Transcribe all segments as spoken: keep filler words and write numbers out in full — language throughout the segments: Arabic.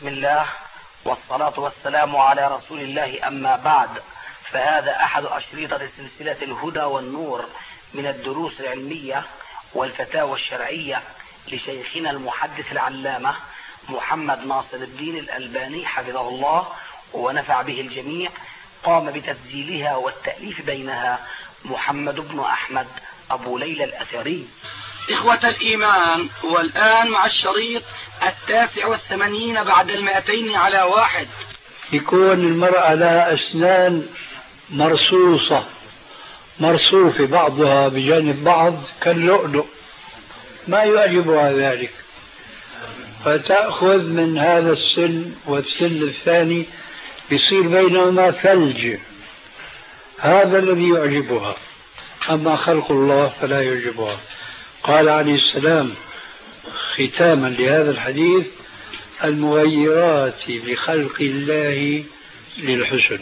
بسم الله والصلاة والسلام على رسول الله، أما بعد، فهذا أحد أشريطة سلسلة الهدى والنور من الدروس العلمية والفتاوى الشرعية لشيخنا المحدث العلامة محمد ناصر الدين الألباني حفظه الله ونفع به الجميع. قام بتسجيلها والتأليف بينها محمد بن أحمد أبو ليلى الأثري. إخوة الإيمان، والآن مع الشريط التاسع والثمانين بعد المائتين على واحد. يكون المرأة لها أسنان مرصوصة مرصوفة بعضها بجانب بعض كاللؤلؤ، ما يعجبها ذلك، فتأخذ من هذا السن والسن الثاني يصير بينهما ثلج، هذا الذي يعجبها، أما خلق الله فلا يعجبها. قال عليه السلام ختاما لهذا الحديث: المغيرات لخلق الله للحسن.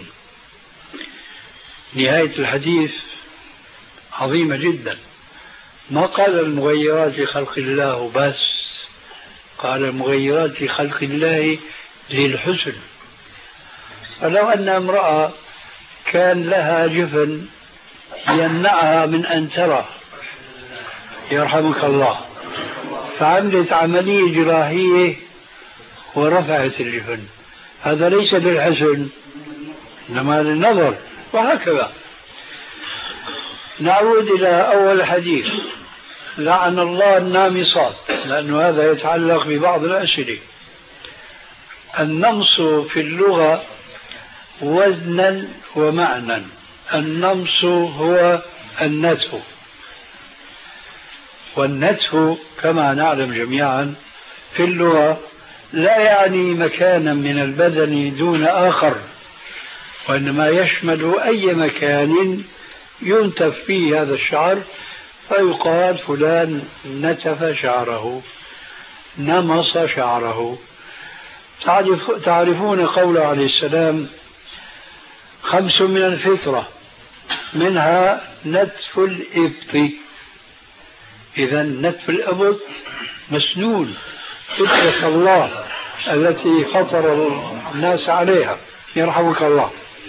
نهاية الحديث عظيمة جدا، ما قال المغيرات لخلق الله بس، قال المغيرات لخلق الله للحسن. فلو أن امرأة كان لها جفن يمنعها من أن ترى، يرحمك الله، فعملت عملية جراحية ورفعت الجفن، هذا ليس للحسن إنما للنظر، وهكذا. نعود إلى أول حديث: لعن الله النامصات، لأن هذا يتعلق ببعض الأسئلة. النمص في اللغة وزنا ومعنى. النمص هو النتف، والنتف كما نعلم جميعا في اللغة لا يعني مكانا من البدن دون آخر، وإنما يشمل أي مكان ينتف فيه هذا الشعر، فيقال فلان نتف شعره، نمص شعره. تعرفون قوله عليه السلام: خمس من الفطرة، منها نتف الإبط. إذا نتف الإبط مسنون، فطرة الله التي فطر الناس عليها، يرحمك الله.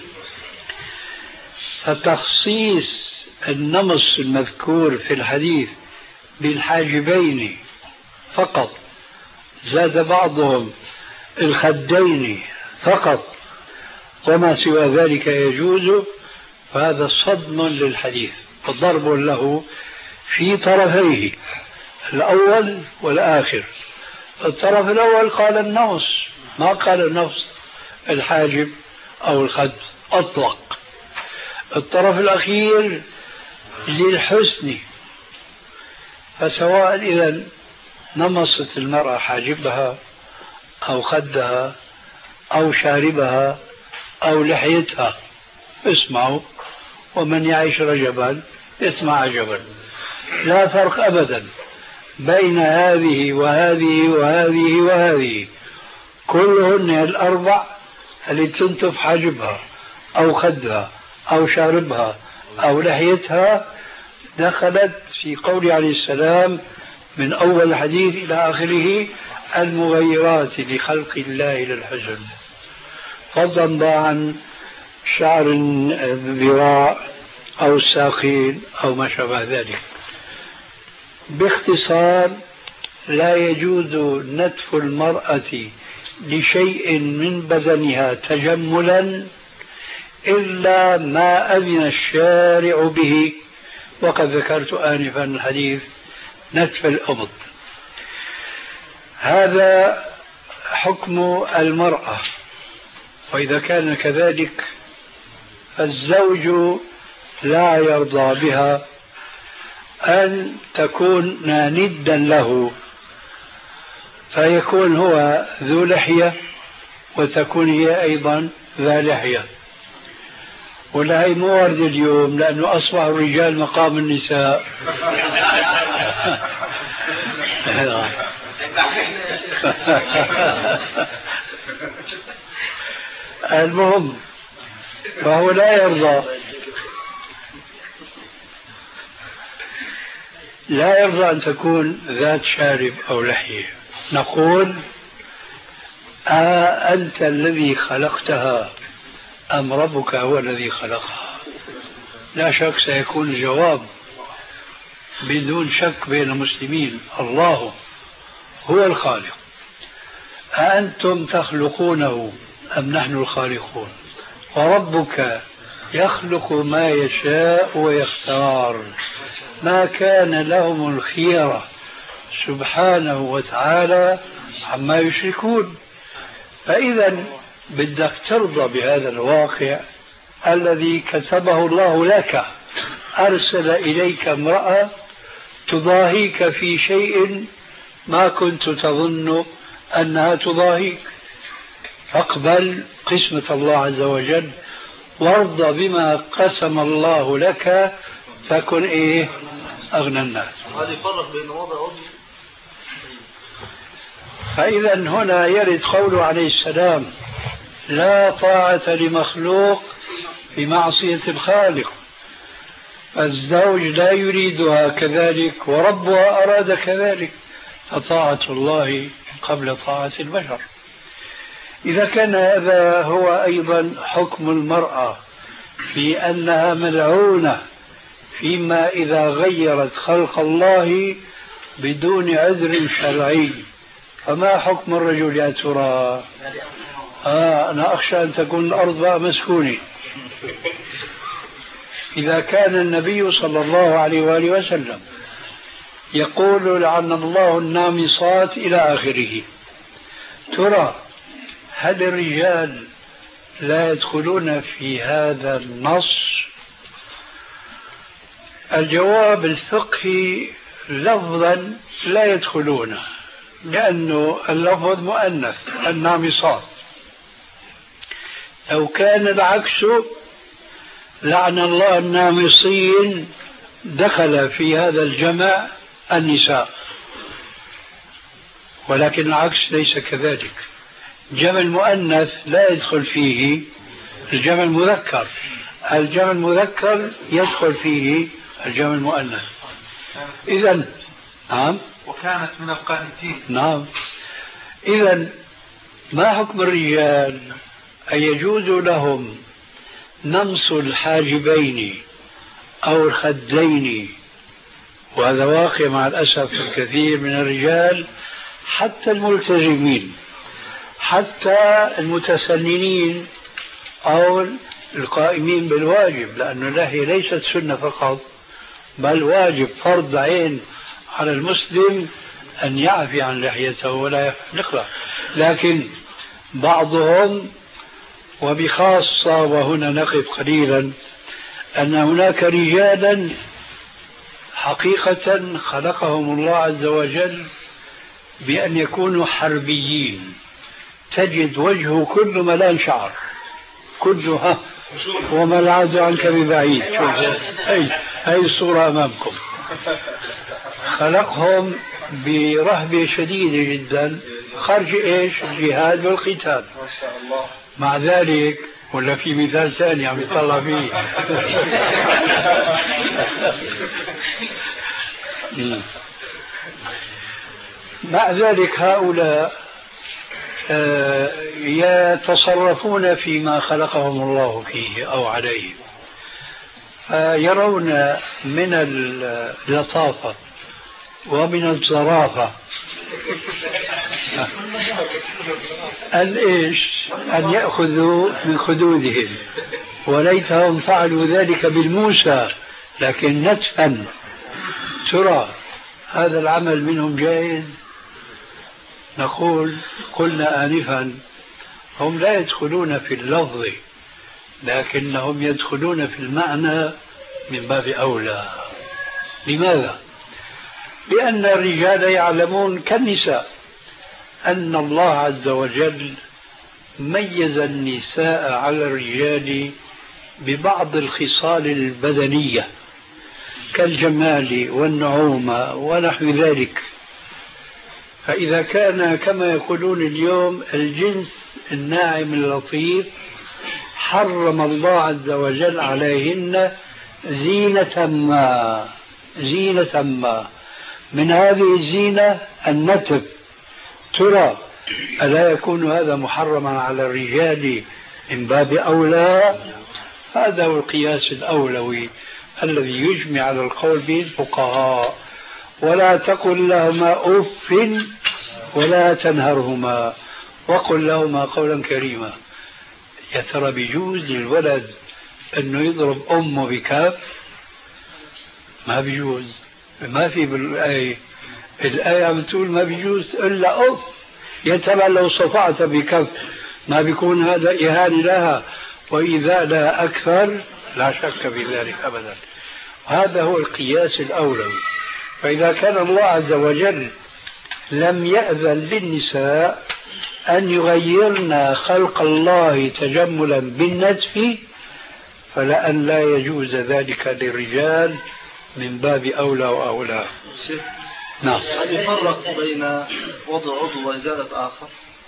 فتخصيص النمص المذكور في الحديث بالحاجبين فقط، زاد بعضهم الخدين فقط، وما سوى ذلك يجوز، فهذا صدم للحديث وضرب له في طرفيه الأول والآخر. الطرف الأول قال النمص، ما قال النمص الحاجب أو الخد، أطلق. الطرف الأخير للحسن، فسواء إذا نمصت المرأة حاجبها أو خدها أو شاربها أو لحيتها، اسمعوا، ومن يعيش رجبا اسمع عجبا، لا فرق أبدا بين هذه وهذه وهذه وهذه، كلهن الأربع اللي تنتف حاجبها أو خدها أو شاربها أو لحيتها دخلت في قول عليه السلام من أول الحديث إلى آخره: المغيرات لخلق الله للحسن، فضلا عن شعر الذراع أو الساقين أو ما شابه ذلك. باختصار، لا يجوز نتف المرأة لشيء من بدنها تجملا إلا ما أذن الشارع به، وقد ذكرت آنفا الحديث نتف الإبط. هذا حكم المرأة، وإذا كان كذلك فالزوج لا يرضى بها أن تكون ندا له، فيكون هو ذو لحية وتكون هي أيضا ذا لحية. ولا هي مو ورد اليوم، لأنه أصبح الرجال مقام النساء. المهم، فهو لا يرضى لا يرضى أن تكون ذات شارب أو لحية. نقول أأنت الذي خلقتها أم ربك هو الذي خلقها؟ لا شك سيكون الجواب بدون شك بين المسلمين: الله هو الخالق. أأنتم تخلقونه أم نحن الخالقون؟ وربك يخلق ما يشاء ويختار، ما كان لهم الخيرة سبحانه وتعالى عما يشركون. فإذا بدك ترضى بهذا الواقع الذي كتبه الله لك. أرسل إليك امرأة تضاهيك في شيء ما كنت تظن أنها تضاهيك، فاقبل قسمة الله عز وجل وارضى بما قسم الله لك تكن إيه أغنى الناس. هذا يفرق بين وضع وضع. فإذا هنا يرد قوله عليه السلام: لا طاعة لمخلوق في معصية الخالق. الزوج لا يريدها كذلك وربها أراد كذلك، فطاعة الله قبل طاعة البشر. إذا كان هذا هو أيضا حكم المرأة في أنها ملعونة فيما إذا غيرت خلق الله بدون عذر شرعي، فما حكم الرجل يا ترى؟ آه أنا أخشى أن تكون الأرض بقى مسكونة. إذا كان النبي صلى الله عليه وآله وسلم يقول: لعن الله النامصات إلى آخره، ترى هل الرجال لا يدخلون في هذا النص؟ الجواب الفقهي: لفظا لا يدخلون، لأنه اللفظ مؤنث النامصات. لو كان العكس لعن الله النامصين دخل في هذا الجمع النساء، ولكن العكس ليس كذلك. جمع المؤنث لا يدخل فيه الجمع المذكر، الجمع المذكر يدخل فيه الجمع المؤنث. إذن نعم، وكانت من القانتين. نعم. إذن ما حكم الرجال؟ أن يجوز لهم نمص الحاجبين أو الخدين، وهذا واقع مع الأسف الكثير من الرجال، حتى الملتزمين، حتى المتسننين أو القائمين بالواجب، لأن اللحية ليست سنة فقط بل واجب فرض عين على المسلم أن يعفي عن لحيته ولا يحلقها. لكن بعضهم، وبخاصة وهنا نقف قليلا، أن هناك رجالا حقيقة خلقهم الله عز وجل بأن يكونوا حربيين، تجد وجهه كله ملان شعر، كله ها وما العز عنك ببعيد. هاي هاي الصورة أمامكم. خلقهم برهبة شديدة جدا خارج إيش؟ الجهاد والقتال. مع ذلك ولا في مثال ثاني عم يطلع فيه مع ذلك هؤلاء يتصرفون فيما خلقهم الله فيه أو عليه، فيرون من اللطافة ومن الظرافة أن إيش؟ أن يأخذوا من خدودهم، وليتهم فعلوا ذلك بالموسى لكن نتفا. ترى هذا العمل منهم جائز؟ نقول قلنا آنفا هم لا يدخلون في اللفظ لكنهم يدخلون في المعنى من باب أولى. لماذا؟ لأن الرجال يعلمون كالنساء أن الله عز وجل ميز النساء على الرجال ببعض الخصال البدنية كالجمال والنعومة ونحو ذلك. فإذا كان كما يقولون اليوم الجنس الناعم اللطيف، حرم الله عز وجل عليهن زينة ما زينة ما من هذه الزينة النتف. ترى ألا يكون هذا محرما على الرجال من باب أولى؟ هذا هو القياس الأولوي الذي يجمع على القول به الفقهاء. ولا تقل لهما أف ولا تنهرهما وقل لهما قولا كريما. يا ترى بيجوز للولد أنه يضرب أمه بكف؟ ما بيجوز. ما في بالآية، الآية عم تقول ما بيجوز إلا أف. يا ترى لو صفعت بكف ما بيكون هذا إهانة لها وإذا لا أكثر؟ لا شك في ذلك أبدا. هذا هو القياس الأولوي. فإذا كان الله عز وجل لم يأذن للنساء أن يغيرن خلق الله تجملا بالنتف، فلأن لا يجوز ذلك للرجال من باب أولى وأولى. نعم. هل يفرق بين وضع عضو وإزالة آخر؟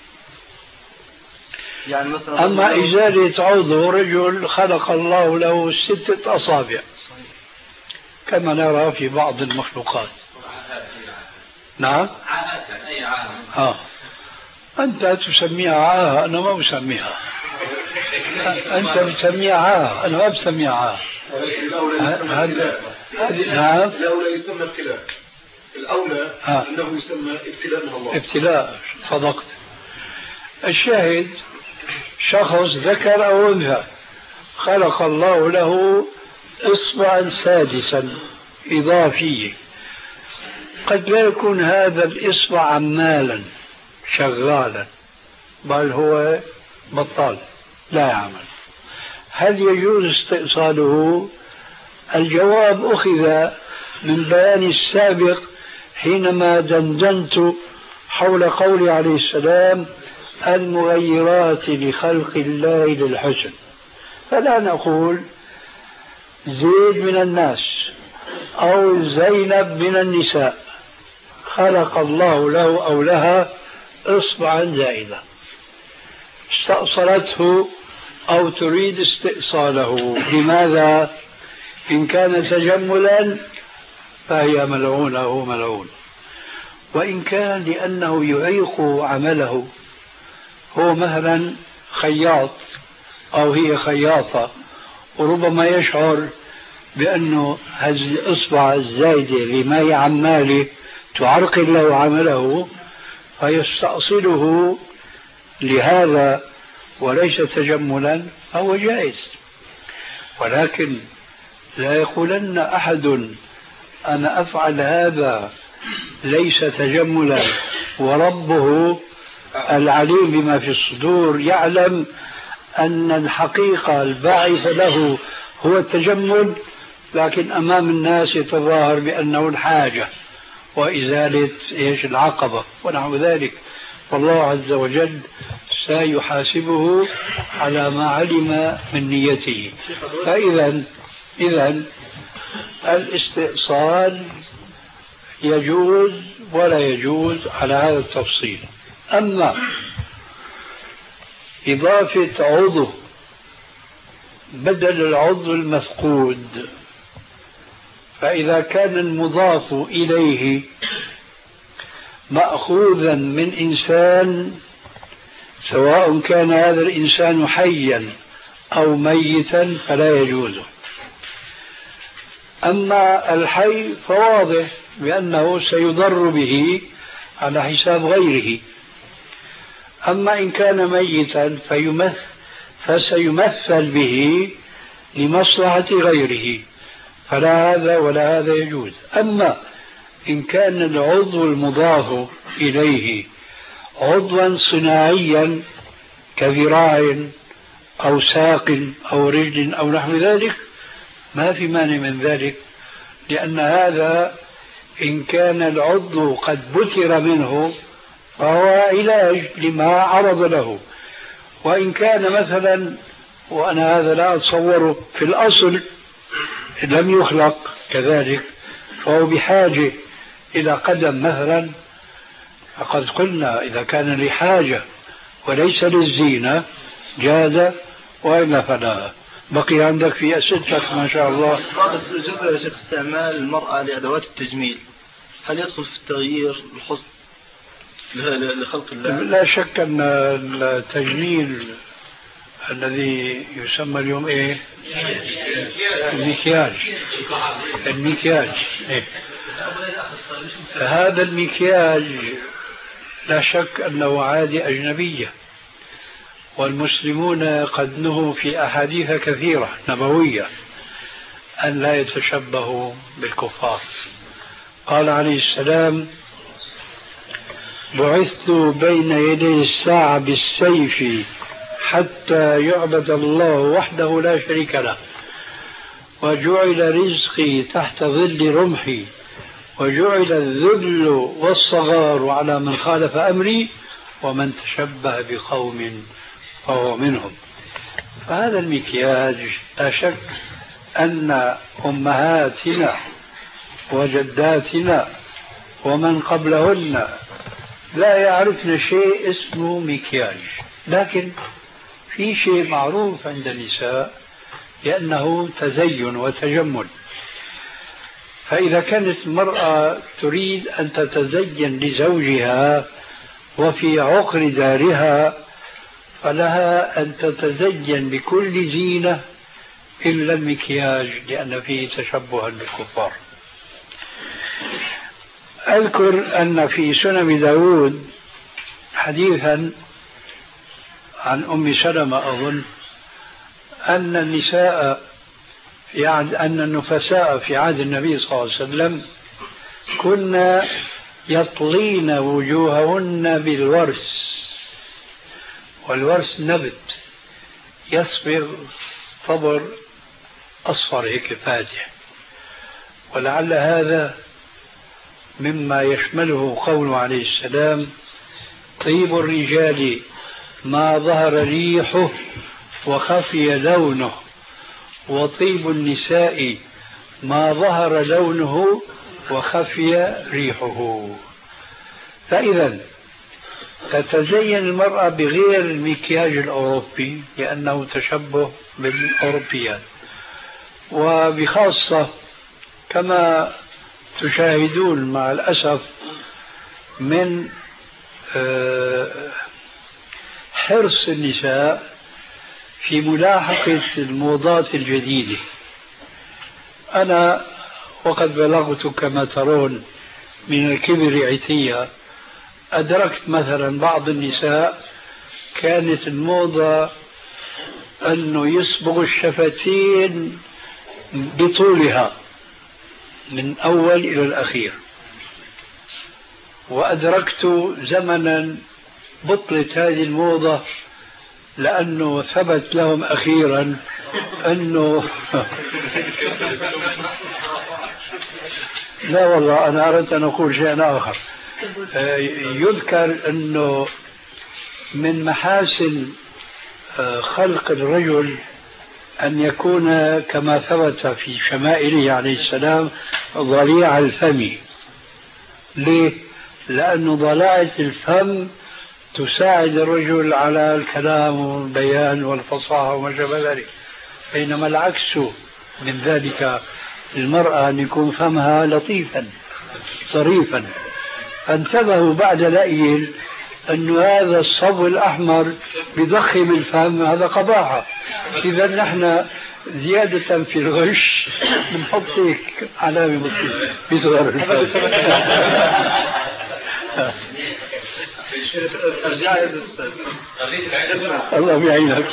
يعني مثلا أما إزالة عضو، رجل خلق الله له ستة أصابع كما نرى في بعض المخلوقات. نعم. أي عاهة؟ آه. أنت تسميها عاهة، أنا ما بسميها. أنت بتسميها عاهة، أنا ما بسميها عاهة. هذا نعم. الأولى يسمى ابتلاء. الأولى أنه يسمى ابتلاء من الله. ابتلاء، صدقت. الشاهد شخص ذكر أو أنثى خلق الله له إصبعا سادسا إضافيا، قد لا يكون هذا الإصبع عمالا شغالا، بل هو بطال لا يعمل. هل يجوز استئصاله؟ الجواب أخذ من بيان السابق حينما دندنت حول قول عليه السلام المغيرات لخلق الله للحسن. فلا نقول زيد من الناس أو زينب من النساء خلق الله له أو لها إصبعا زائدة استأصلته أو تريد استئصاله. لماذا؟ إن كان تجملا فهي ملعونة ملعون، وإن كان لأنه يعيق عمله، هو مثلا خياط أو هي خياطة وربما يشعر بأنه هذه الإصبع الزايدة لما عماله تعرقل له عمله فيستأصله لهذا وليس تجملا، فهو جائز. ولكن لا يقولن أحد أنا أفعل هذا ليس تجملا وربه العليم بما في الصدور يعلم أن الحقيقة الباعث له هو التجمل، لكن أمام الناس يتظاهر بأنه الحاجة وإزالة إيش العقبة ونحو ذلك. والله عز وجل سيحاسبه على ما علم من نيته. فإذا إذا الاستئصال يجوز ولا يجوز على هذا التفصيل. أما إضافة عضو بدل العضو المفقود، فإذا كان المضاف إليه مأخوذا من إنسان سواء كان هذا الإنسان حيا أو ميتا فلا يجوز. أما الحي فواضح بأنه سيضر به على حساب غيره. أما إن كان ميتا فيمثل فسيمثل به لمصلحة غيره، فلا هذا ولا هذا يجوز. أما إن كان العضو المضاف إليه عضوا صناعيا كذراع أو ساق أو رجل أو نحو ذلك ما في مانع من ذلك، لأن هذا إن كان العضو قد بتر منه فهو علاج لما عرض له. وإن كان مثلا، وأنا هذا لا أتصوره، في الأصل لم يخلق كذلك فهو بحاجة إلى قدم مثلا، فقد قلنا إذا كان لحاجة وليس للزينة جاز، وإلا فلا. بقي عندك في أسئلتك ما شاء الله. جزء يا شيخ استعمال المرأة لأدوات التجميل، هل يدخل في التغيير الحسن؟ لخلق الله. لا شك أن التجميل الذي يسمى اليوم إيه؟ المكياج. المكياج إيه؟ هذا المكياج لا شك أنه عادة أجنبية، والمسلمون قد نهوا في أحاديث كثيرة نبوية أن لا يتشبهوا بالكفار. قال عليه السلام: بعثت بين يدي الساعة بالسيف حتى يعبد الله وحده لا شريك له، وجعل رزقي تحت ظل رمحي، وجعل الذل والصغار على من خالف أمري، ومن تشبه بقوم فهو منهم. فهذا المكياج لا شك أن أمهاتنا وجداتنا ومن قبلهن لا يعرفن شيء اسمه مكياج، لكن في شيء معروف عند النساء لأنه تزين وتجمل. فإذا كانت المرأة تريد أن تتزين لزوجها وفي عقر دارها فلها أن تتزين بكل زينة إلا المكياج، لأن فيه تشبها بالكفار. أذكر أن في سنن داود حديثا عن أم سلمة أظن أن النساء يعني أن النفساء في عهد النبي صلى الله عليه وسلم كنا يطلين وجوههن بالورس، والورس نبت يصبغ طبر أصفر هيك فاتح، ولعل هذا مما يشمله قوله عليه السلام: طيب الرجال ما ظهر ريحه وخفي لونه، وطيب النساء ما ظهر لونه وخفي ريحه. فإذا تتزين المرأة بغير المكياج الأوروبي لأنه تشبه بالأوروبيات، وبخاصة كما تشاهدون مع الأسف من حرص النساء في ملاحقة الموضات الجديدة. أنا وقد بلغت كما ترون من الكبر عتية، أدركت مثلا بعض النساء كانت الموضة أنه يصبغ الشفتين بطولها من أول إلى الأخير، وأدركت زمنا بطلت هذه الموضة لأنه ثبت لهم أخيرا أنه لا والله أنا أردت أن أقول شيئا آخر. يذكر أنه من محاسن خلق الرجل أن يكون كما ثبت في شمائله عليه السلام ضليع الفم. ليه؟ لأنه ضلاعة الفم تساعد الرجل على الكلام والبيان والفصاحة وما شابه ذلك، بينما العكس من ذلك المرأة أن يكون فمها لطيفا طريفا. فانتبهوا بعد لأيل أن هذا الصبغ الأحمر بضخم الفم هذا قباحة، إذا نحن زيادة في الغش بنحط هيك علامة بسيطة بصغر الفم. الله يعينك.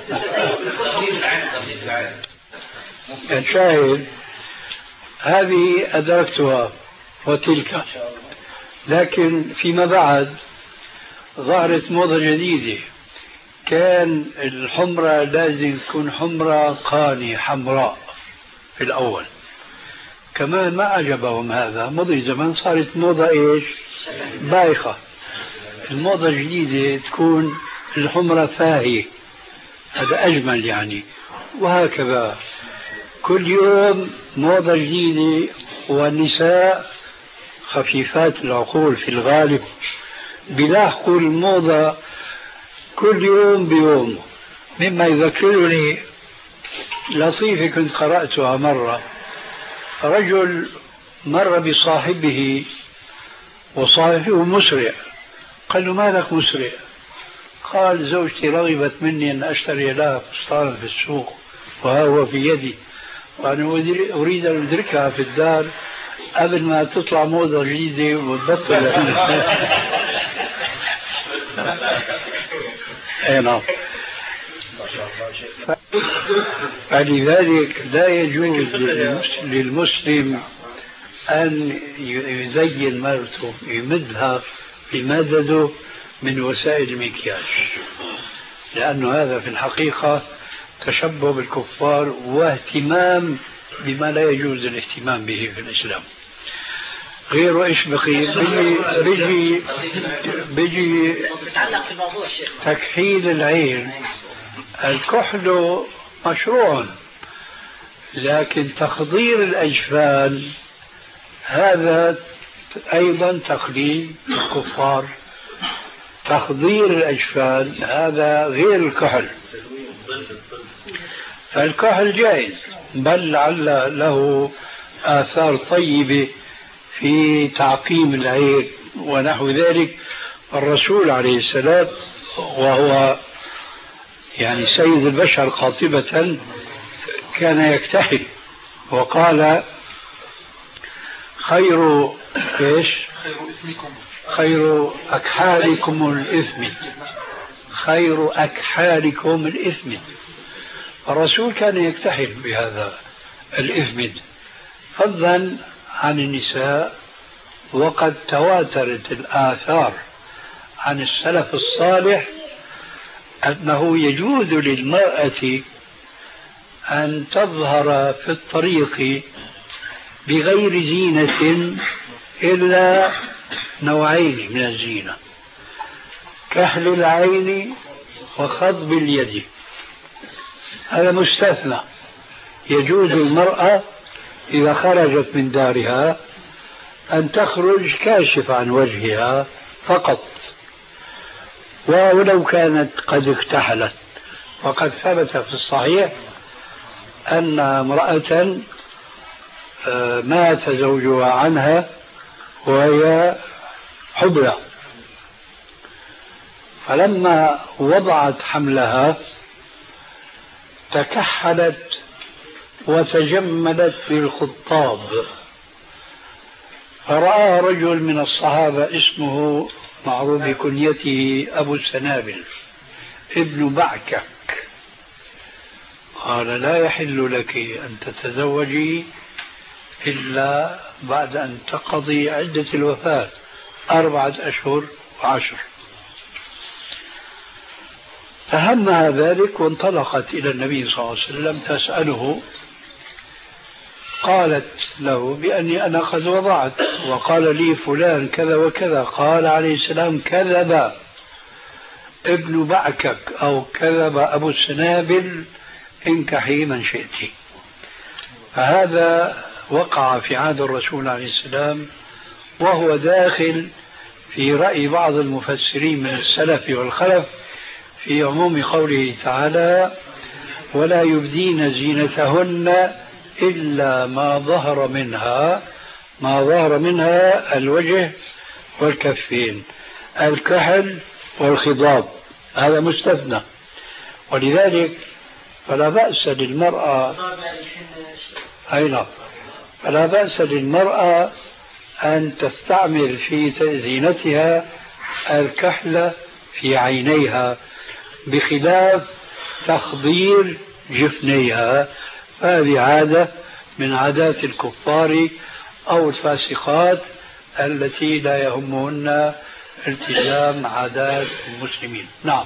الشاهد هذه أدركتها وتلك، لكن فيما بعد ظهرت موضة جديدة. كان الحمرة لازم تكون حمرة قاني حمراء في الأول، كمان ما عجبهم هذا. مضي زمان صارت موضة إيش بايخة. الموضة الجديدة تكون الحمرة فاهية، هذا أجمل يعني، وهكذا كل يوم موضة جديدة. والنساء خفيفات العقول في الغالب بيلاحقوا الموضة كل يوم بيوم. مما يذكرني لطيفة كنت قرأتها مرة. رجل مر بصاحبه وصاحبه مسرع قال له مالك مسرع؟ قال زوجتي رغبت مني أن أشتري لها فستانا في السوق وها هو في يدي، وأنا أريد أن أدركها في الدار قبل ما تطلع موضة جديدة وتبطل. اي نعم. فلذلك لا يجوز للمسلم أن يزين مرته يمدها بمدده من وسائل المكياج، لأن هذا في الحقيقة تشبه بالكفار واهتمام بما لا يجوز الاهتمام به في الإسلام. غيره ايش بقي؟ بيجي بيجي بيجي تكحيل العين. الكحل مشروع، لكن تخضير الأجفان هذا أيضا تقليد الكفار. تخضير الأجفان هذا غير الكحل. فالكحل جائز، بل لعل له آثار طيبة في تعقيم العين ونحو ذلك. الرسول عليه السلام وهو يعني سيد البشر قاطبة كان يكتحل، وقال خير ايش؟ خير أكحالكم الإثم، خير أكحالكم الإثم. الرسول كان يكتحل بهذا الإثم فضلا عن النساء. وقد تواترت الآثار عن السلف الصالح أنه يجوز للمرأة أن تظهر في الطريق بغير زينة إلا نوعين من الزينة: كحل العين وخضب اليد. هذا مستثنى. يجوز المرأة إذا خرجت من دارها أن تخرج كاشف عن وجهها فقط، ولو كانت قد اكتحلت. وقد ثبت في الصحيح أن امرأة مات زوجها عنها وهي حبلى، فلما وضعت حملها تكحلت وتجملت بالخطاب، فرأى رجل من الصحابة اسمه معروف بكنيته أبو السنابل ابن بعكك، قال لا يحل لك أن تتزوجي إلا بعد أن تقضي عدة الوفاة أربعة أشهر وعشر. فهمها ذلك وانطلقت إلى النبي صلى الله عليه وسلم تسأله. قالت له بأني أنا قد وضعت وقال لي فلان كذا وكذا. قال عليه السلام كذب ابن بعكك أو كذب أبو السنابل، انكحي من شئت. فهذا وقع في عهد الرسول عليه السلام، وهو داخل في رأي بعض المفسرين من السلف والخلف في عموم قوله تعالى ولا يبدين زينتهن إلا ما ظهر منها. ما ظهر منها الوجه والكفين، الكحل والخضاب، هذا مستثنى. ولذلك فلا بأس للمرأة أين فلا بأس للمرأة أن تستعمل في زينتها الكحل في عينيها بخلاف تخضير جفنيها، فهذه عادة من عادات الكفار أو الفاسقات التي لا يهمهن التزام عادات المسلمين. نعم.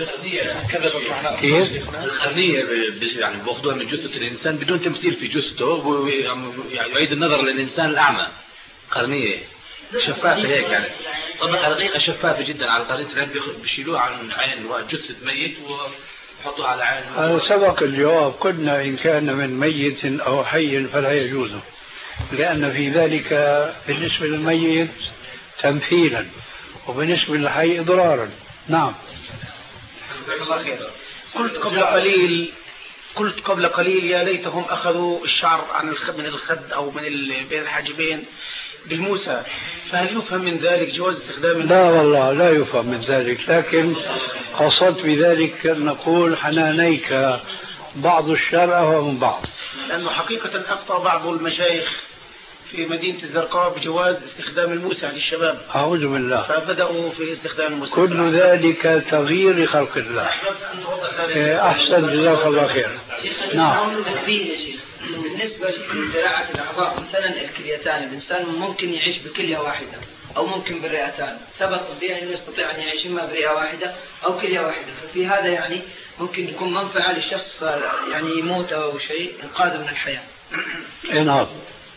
كيف؟ الخرنية يعني بأخذوها من جثة الإنسان بدون تمثيل في جثته ويعيد النظر للإنسان الأعمى. قرنية شفافة هيك يعني طبقة دقيقة شفافة جدا على قرنية العين، بيشيلوها عن عين وجثة ميت ويحطوها على عين. هذا سبق الجواب، قلنا إن كان من ميت أو حي فلا يجوز، لأن في ذلك بالنسبة للميت تمثيلا وبالنسبة للحي إضرارا. نعم. قلت قبل قليل قلت قبل قليل يا ليتهم أخذوا الشعر عن من الخد أو من بين الحاجبين بالموسى، فهل يفهم من ذلك جواز استخدام؟ لا والله لا يفهم من ذلك، لكن قصدت بذلك أن نقول حنانيك بعض الشرع ومن بعض، لأنه حقيقة أخطأ بعض المشايخ في مدينة الزرقاء بجواز استخدام الموسى للشباب. أعوذ بالله. فبدأوا في استخدام الموسى. كل ذلك تغيير لخلق الله. أحسن، جزاك الله خير. نعم. تنبيه يا شيخ، بالنسبة لزراعة الأعضاء مثلا الكليتان، الإنسان ممكن يعيش بكلية واحدة أو ممكن بالرئتان، ثبت طبيا أنه يستطيع أن يعيش إما برئة واحدة أو كلية واحدة، ففي هذا يعني ممكن يكون منفعة للشخص يعني يموت أو شيء إنقاذه من الحياة. نعم.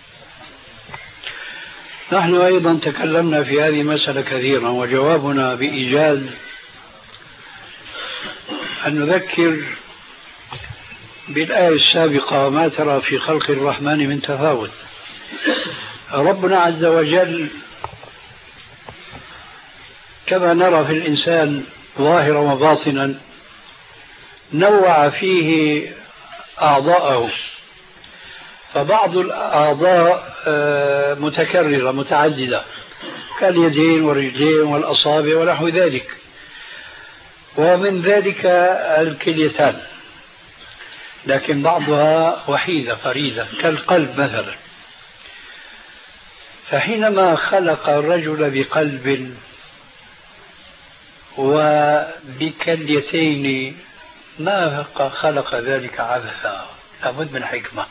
نحن أيضا تكلمنا في هذه المسألة كثيرا، وجوابنا بإيجاز أن نذكر بالآية السابقة ما ترى في خلق الرحمن من تفاوت. ربنا عز وجل كما نرى في الإنسان ظاهرا وباطنا نوع فيه أعضاءه، فبعض الأعضاء متكررة متعددة كاليدين والرجلين والأصابع ونحو ذلك، ومن ذلك الكليتان، لكن بعضها وحيدة فريدة كالقلب مثلا. فحينما خلق الرجل بقلب وبكليتين ما خلق ذلك عبثا، لابد من حكمة.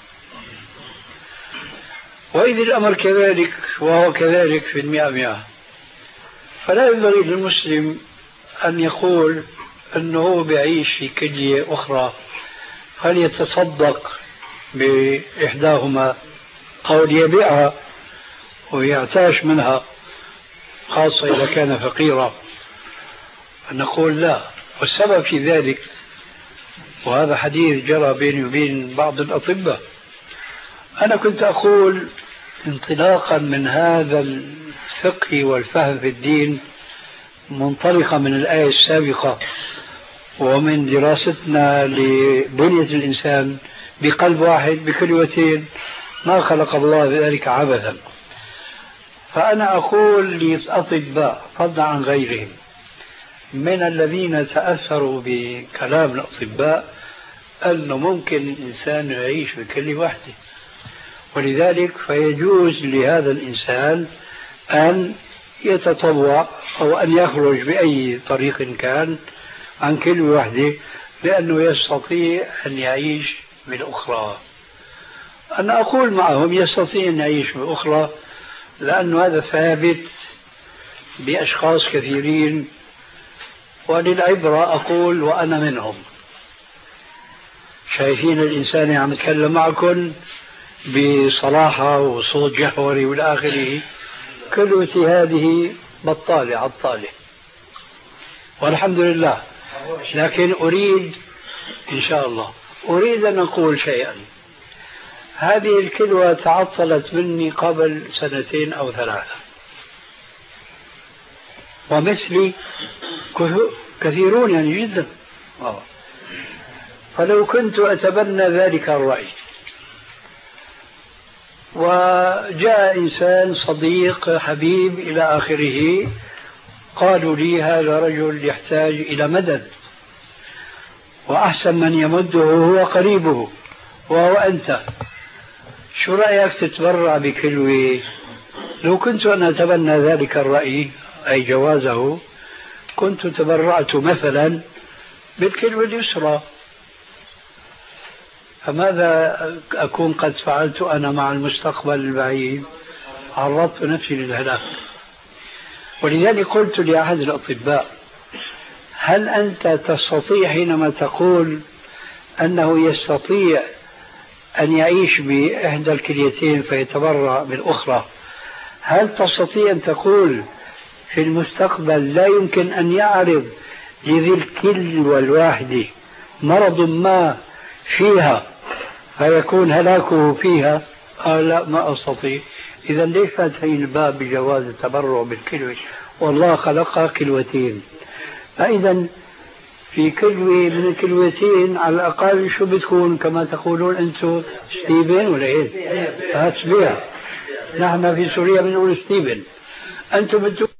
وإذ الأمر كذلك وهو كذلك في المئة مئة، فلا ينبغي للمسلم أن يقول أنه بيعيش في كلية أخرى فليتصدق بإحداهما أو ليبيعها ويعتاش منها، خاصة إذا كان فقيرا. نقول لا، والسبب في ذلك، وهذا حديث جرى بيني وبين بعض الأطباء، أنا كنت أقول انطلاقا من هذا الفقه والفهم في الدين، منطلقا من الآية السابقة ومن دراستنا لبنية الإنسان بقلب واحد بكلوتين، ما خلق الله ذلك عبثا. فأنا أقول للأطباء فضلا عن غيرهم من الذين تأثروا بكلام الأطباء أنه ممكن الإنسان يعيش بكل وحده، ولذلك فيجوز لهذا الإنسان أن يتطوع أو أن يخرج بأي طريق كان عن كل وحده، لأنه يستطيع أن يعيش بالأخرى. أنا أقول معهم يستطيع أن يعيش بالأخرى، لأن هذا ثابت بأشخاص كثيرين، وللعبرة أقول وأنا منهم. شايفين الإنسان عم يتكلم معكم بصراحة وصوت جهوري والآخره، كلوتي هذه بطالة عطالة والحمد لله. لكن أريد إن شاء الله أريد أن أقول شيئا. هذه الكلوة تعطلت مني قبل سنتين أو ثلاثة، ومثلي كثيرون يعني جدا. أوه. فلو كنت أتبنى ذلك الرأي وجاء إنسان صديق حبيب إلى آخره قالوا لي هذا رجل يحتاج إلى مدد، وأحسن من يمده هو قريبه وهو أنت، شو رأيك تتبرع بكلوة؟ لو كنت أنا أتبنى ذلك الرأي أي جوازه كنت تبرعت مثلا بالكلوة اليسرى، فماذا أكون قد فعلت أنا مع المستقبل البعيد؟ عرضت نفسي للهلاك. ولذلك قلت لأحد الأطباء هل أنت تستطيع حينما تقول أنه يستطيع أن يعيش بإحدى الكليتين فيتبرع بالأخرى، هل تستطيع أن تقول في المستقبل لا يمكن أن يعرض لذي الكلوة الواحدة مرض ما فيها فيكون هلاكه فيها؟ قال لا ما أستطيع. إذا ليش فاتحين الباب بجواز التبرع بالكلوة؟ والله خلقها كلوتين. فإذا في كلمة من الكلمتين على الأقل شو بتكون كما تقولون أنتم ستيفن ولا إيه؟ أسبيع. نحن في سوريا بنقول ستيفن، أنتم بتقولون.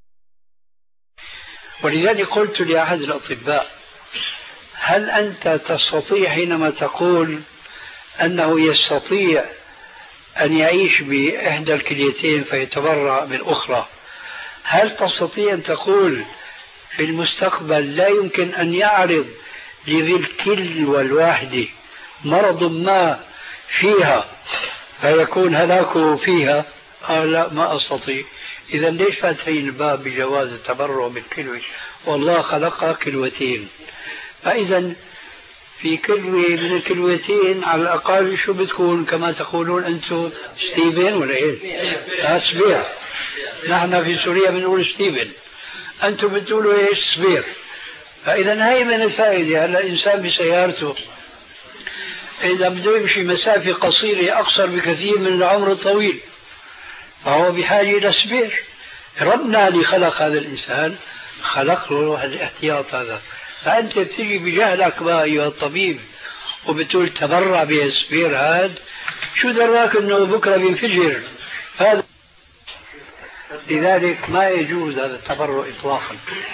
ولذلك قلت لأحد الأطباء: هل أنت تستطيع حينما تقول أنه يستطيع أن يعيش بإحدى الكليتين فيتبرع بالأخرى، هل تستطيع أن تقول في المستقبل لا يمكن أن يعرض لذي الكلوة الواحدة مرض ما فيها فيكون هلاكه فيها؟ آه لا، ما أستطيع. إذا ليش فاتحين الباب بجواز التبرع بالكلوة؟ والله خلقها كلوتين، فإذا في كلوة من الكلوتين على الأقل شو بتكون كما تقولون أنتم ستيفن ولا إيه؟ أسبيع. نحن في سوريا بنقول ستيفن، أنتم بتقولوا إيش؟ سبير. فإذا هاي من الفائدة. هلا الإنسان بسيارته إذا بده يمشي مسافة قصيرة أقصر بكثير من العمر الطويل فهو بحاجة إلى سبير. ربنا اللي خلق هذا الإنسان خلق له الاحتياط هذا، فأنت تجي بجهلك بقى أيها الطبيب وبتقول تبرع بسبير هذا، شو دراك أنه بكرة بينفجر هذا؟ لذلك ما يجوز هذا التبرع إطلاقا.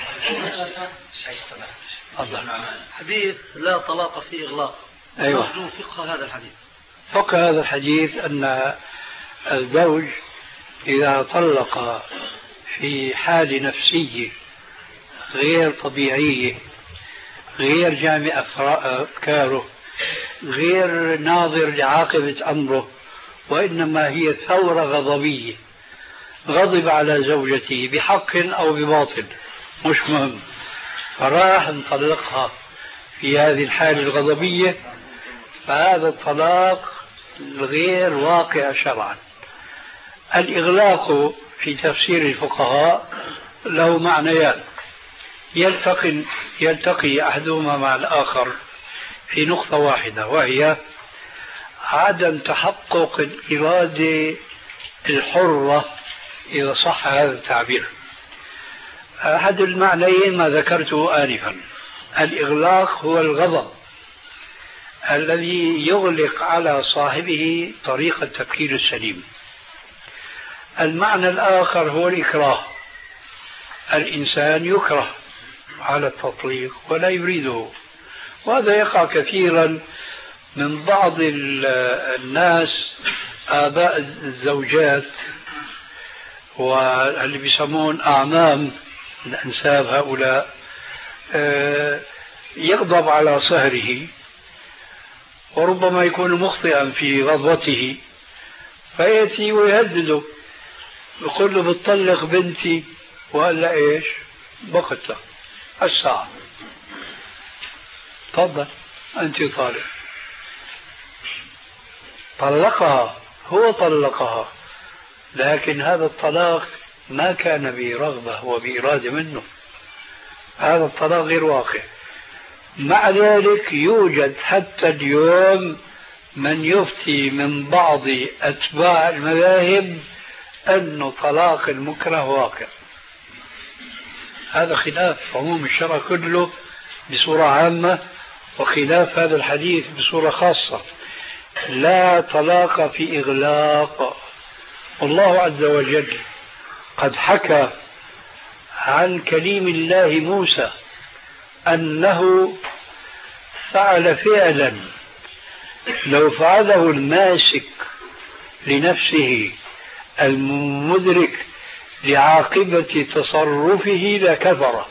حديث لا طلاق في إغلاق. أيوة. فقه هذا الحديث فقه هذا الحديث أن الزوج إذا طلق في حال نفسية غير طبيعية، غير جامع أفكاره، غير ناظر لعاقبة أمره، وإنما هي ثورة غضبية، غضب على زوجته بحق أو بباطل مش مهم، فراح نطلقها في هذه الحالة الغضبية، فهذا الطلاق غير واقع شرعا. الإغلاق في تفسير الفقهاء له معنيان يلتقي, يلتقي أحدهما مع الآخر في نقطة واحدة، وهي عدم تحقق الإرادة الحرة إذا صح هذا التعبير. أحد المعنيين ما ذكرته آنفا، الإغلاق هو الغضب الذي يغلق على صاحبه طريق التفكير السليم. المعنى الآخر هو الإكراه، الإنسان يكره على التطليق ولا يريده، وهذا يقع كثيرا من بعض الناس آباء الزوجات واللي بيسمون أعمام الأنساب، هؤلاء يغضب على صهره وربما يكون مخطئا في غضبته، فيأتي ويهدده يقول له بتطلق بنتي، وقال له ايش؟ بقتها الساعة، تفضل أنت طالق. طلقها، هو طلقها، لكن هذا الطلاق ما كان برغبة وبإرادة منه، هذا الطلاق غير واقع. مع ذلك يوجد حتى اليوم من يفتي من بعض أتباع المذاهب أن طلاق المكره واقع. هذا خلاف عموم الشرع كله بصورة عامة، وخلاف هذا الحديث بصورة خاصة. لا طلاق في إغلاق. والله عز وجل قد حكى عن كليم الله موسى أنه فعل فعلا لو فعله الماسك لنفسه المدرك لعاقبة تصرفه لكفر،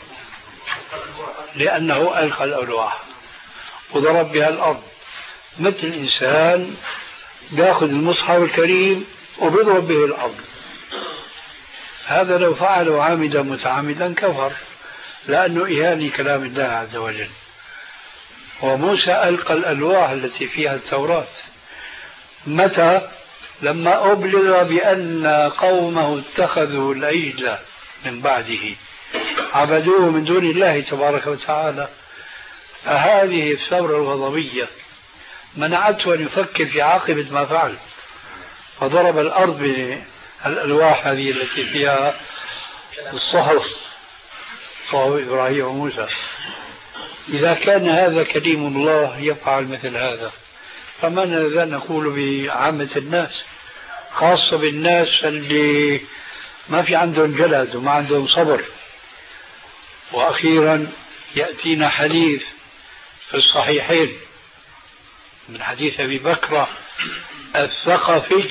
لأنه ألقى الألواح وضرب بها الأرض، مثل إنسان يأخذ المصحف الكريم وبيضرب به الأرض. هذا لو فعله عامدا متعمدا كفر، لأنه إهانة كلام الله عز وجل. وموسى ألقى الألواح التي فيها التوراة متى؟ لما أبلغ بأن قومه اتخذوا العجل من بعده عبدوه من دون الله تبارك وتعالى. فهذه الثورة الغضبية منعته أن يفكر في عاقبة ما فعل، فضرب الأرض بالألواح هذه التي فيها الصحف، صحف إبراهيم وموسى. إذا كان هذا كريم الله يفعل مثل هذا، فماذا نقول بعامة الناس، خاصة بالناس اللي ما في عندهم جلد وما عندهم صبر. وأخيرا يأتينا حديث في الصحيحين من حديث أبي بكر الثقفي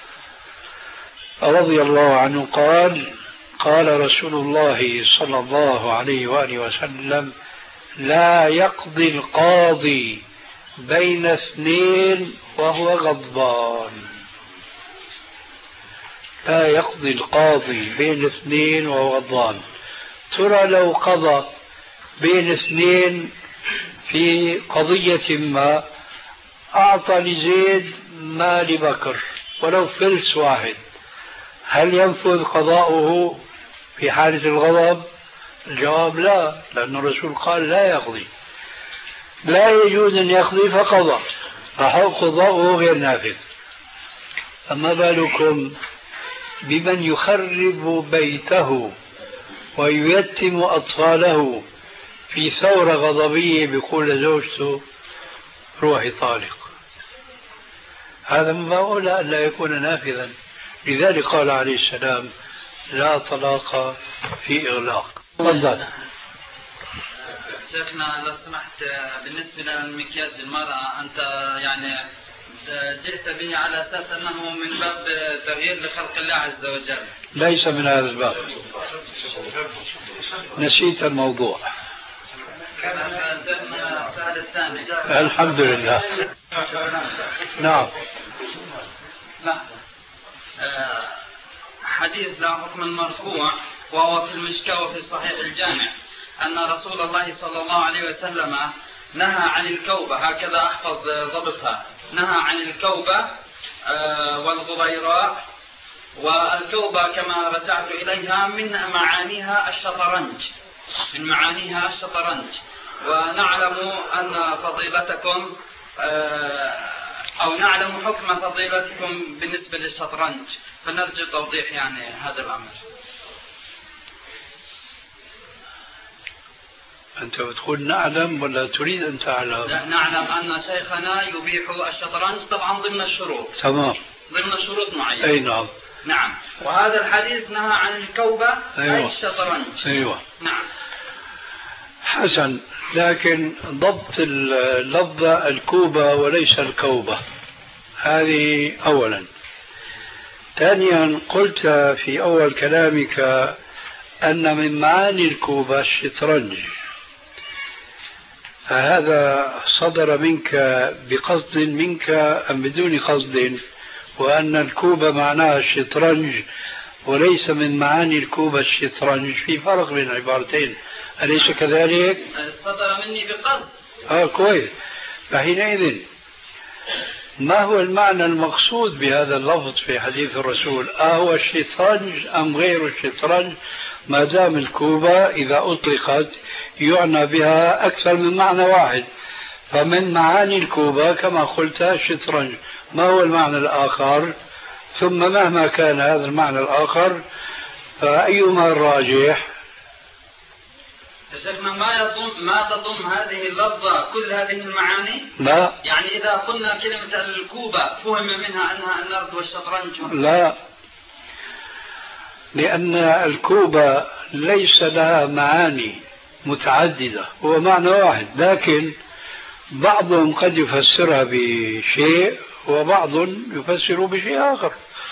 رضي الله عنه قال: قال رسول الله صلى الله عليه وآله وسلم: لا يقضي القاضي بين اثنين وهو غضبان. لا يقضي القاضي بين اثنين وهو غضبان. ترى لو قضى بين اثنين في قضية ما، أعطى لزيد ما لبكر ولو فلس واحد، هل ينفذ قضاؤه في حالة الغضب؟ الجواب لا، لأن الرسول قال لا يقضي، لا يجوز أن يقضي فقضى، فقضاؤه غير نافذ. فما بالكم بمن يخرب بيته وييتم أطفاله في ثورة غضبية بيقول لزوجته روحي طالق؟ هذا ما أولى أن لا يكون نافذا. لذلك قال عليه السلام: لا طلاق في إغلاق. تفضل. شيخنا لو سمحت، بالنسبة للمكياج المرأة أنت يعني جئت به على أساس أنه من باب تغيير لخلق الله عز وجل. ليس من هذا الباب، نسيت الموضوع. السؤال الثاني. الحمد لله. نعم. لا. حديث له حكم المرفوع وهو في المشكاة وفي صحيح الجامع أن رسول الله صلى الله عليه وسلم نهى عن الكوبة، هكذا أحفظ ضبطها، نهى عن الكوبة والغبيراء. والكوبة كما رجعت إليها من معانيها الشطرنج، من معانيها الشطرنج. ونعلم أن فضيلتكم أو نعلم حكم فضيلتكم بالنسبة للشطرنج، فنرجو توضيح يعني هذا الأمر. أنت بتقول نعلم ولا تريد أن تعلم؟ لا، نعلم أن شيخنا يبيح الشطرنج طبعا ضمن الشروط. تمام. ضمن شروط معينة. أي نعم. نعم. وهذا الحديث نهى عن الكوبة. أيوة. أي الشطرنج. أيوة. نعم. حسن، لكن ضبط اللفظة الكوبة وليس الكوبة، هذه أولا. ثانيا، قلت في أول كلامك أن من معاني الكوبة الشطرنج، فهذا صدر منك بقصد منك أم بدون قصد؟ وأن الكوبة معناها الشطرنج وليس من معاني الكوبة الشطرنج، في فرق بين العبارتين، أليس كذلك؟ صدر مني بقصد. آه كويس. فحينئذ ما هو المعنى المقصود بهذا اللفظ في حديث الرسول؟ أهو الشطرنج أم غير الشطرنج؟ ما دام الكوبة إذا أطلقت يعنى بها أكثر من معنى واحد، فمن معاني الكوبة كما قلت الشطرنج. ما هو المعنى الآخر؟ ثم مهما كان هذا المعنى الآخر فأيما الراجح؟ شيخنا ما يضم ما تضم هذه اللفظة كل هذه المعاني؟ لا. يعني إذا قلنا كلمة الكوبة فهم منها أنها النرد والشطرنج؟ لا، لأن الكوبة ليس لها معاني متعددة، هو معنى واحد، لكن بعضهم قد يفسرها بشيء وبعض يفسر بشيء آخر.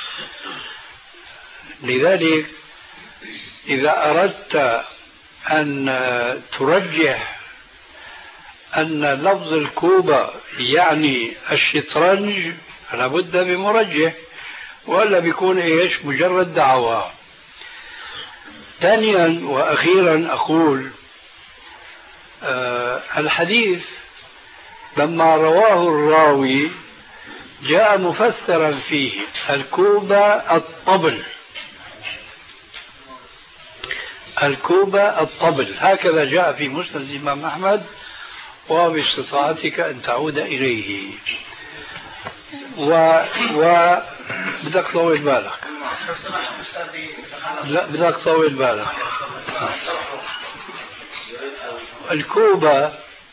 لذلك إذا أردت أن ترجح أن لفظ الكوبة يعني الشطرنج فلا بد بمرجح، ولا بيكون إيش؟ مجرد دعوة. ثانيا وأخيرا أقول آه الحديث لما رواه الراوي جاء مفسرا فيه الكوبة الطبل، الكوبة الطبل، هكذا جاء في مسند الإمام أحمد، وباستطاعتك أن تعود إليه. و, و... بدك طول بالك، لا بدك طول بالك. الكوبة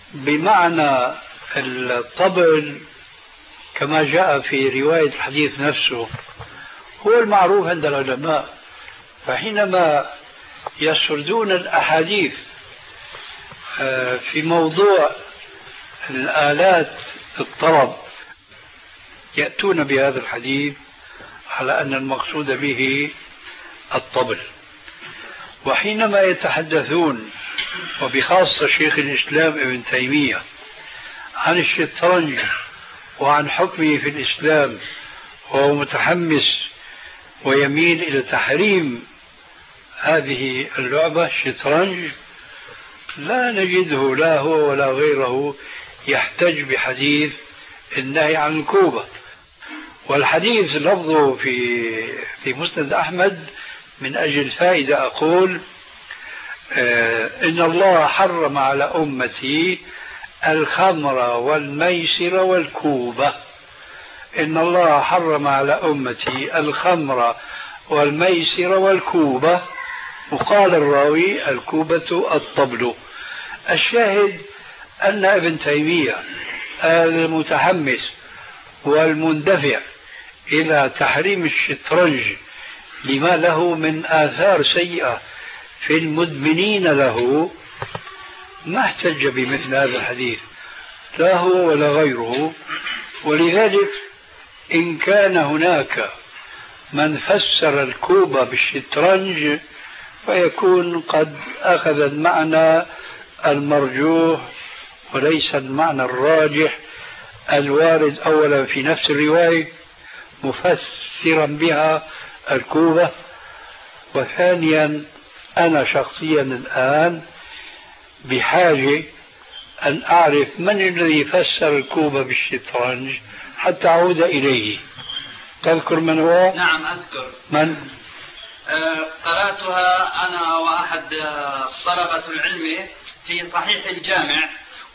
بمعنى الطبل كما جاء في رواية الحديث نفسه هو المعروف عند العلماء. فحينما يسردون الأحاديث في موضوع الآلات الطرب يأتون بهذا الحديث على أن المقصود به الطبل. وحينما يتحدثون وبخاصة شيخ الإسلام ابن تيمية عن الشطرنج وعن حكمه في الإسلام وهو متحمس ويميل إلى تحريم هذه اللعبة الشطرنج، لا نجده لا هو ولا غيره يحتج بحديث النهي عن الكوبة. والحديث لفظه في في مسند أحمد من أجل الفائدة أقول آه إن الله حرم على أمتي الخمر والميسر والكوبة. إن الله حرم على أمتي الخمر والميسر والكوبة، وقال الراوي الكوبة الطبل. الشاهد أن ابن تيمية المتحمس والمندفع إلى تحريم الشطرنج لما له من آثار سيئة في المدمنين له ما احتج بمثل هذا الحديث لا هو ولا غيره. ولذلك إن كان هناك من فسر الكوبة بالشطرنج فيكون قد أخذ المعنى المرجوح وليس المعنى الراجح الوارد أولا في نفس الرواية مفسرا بها الكوبة، وثانيا أنا شخصيا الآن بحاجة أن أعرف من الذي فسر الكوبة بالشطرنج حتى أعود إليه. تذكر من هو؟ نعم أذكر. من؟ آه قرأتها أنا وأحد آه طلبة العلم في صحيح الجامع،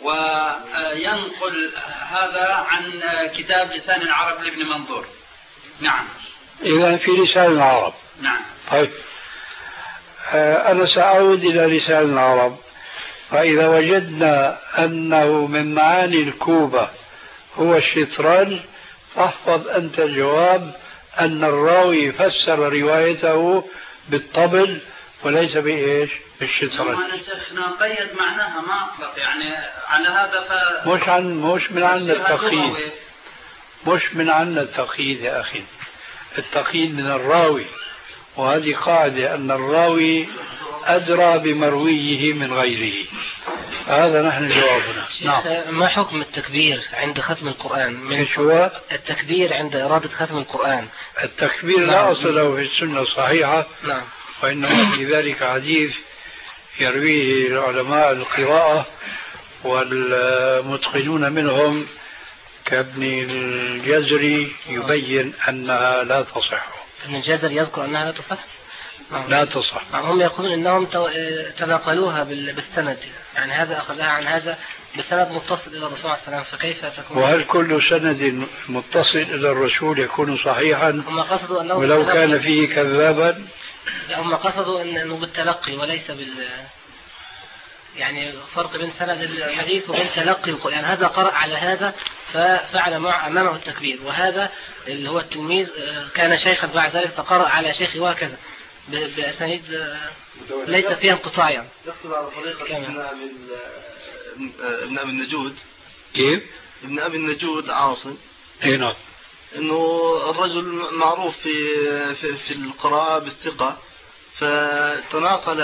وينقل هذا عن آه كتاب لسان العرب لابن منظور. نعم. إذا في لسان العرب. نعم. طيب آه أنا سأعود إلى لسان العرب، فإذا وجدنا أنه من معاني الكوبة هو الشطرنج فاحفظ أنت الجواب أن الراوي فسر روايته بالطبل وليس بإيش؟ بالشطرنج. أنا شيخنا قيد معناها ما أطلق يعني على هذا ف... مش عن مش من عنا التقييد، مش من عنا التقييد يا أخي، التقييد من الراوي، وهذه قاعدة أن الراوي أدرى بمرويه من غيره. هذا نحن جوابنا. نعم. ما حكم التكبير عند ختم القرآن؟ من شو التكبير عند إرادة ختم القرآن؟ التكبير نعم. لا أصل له في السنة الصحيحة. نعم. وإنما في ذلك حديث يرويه علماء القراءة والمتقنون منهم كابن الجزري يبين أنها لا تصح. ابن الجزري يذكر أنها لا تصح؟ لا تصح. هم يقولون انهم تناقلوها بالسند، يعني هذا اخذها عن هذا بسند متصل الى الرسول عليه السلام، فكيف تكون؟ وهل كل سند متصل الى الرسول يكون صحيحا؟ هم قصدوا انه ولو كان فيه كذابا؟ لا، هم قصدوا انه بالتلقي وليس بال يعني فرق بين سند الحديث وبين تلقي القرآن. هذا قرأ على هذا ففعل مع امامه التكبير، وهذا اللي هو التلميذ كان شيخا بعد ذلك فقرأ على شيخه وهكذا بأسانيد ليس فيها انقطاع. يعني يقصد على طريقة ابن أبي ابن أبي النجود. كيف؟ ابن أبي النجود عاصم. اي نعم. إنه الرجل معروف في في, في القراءة بالثقة، فتناقل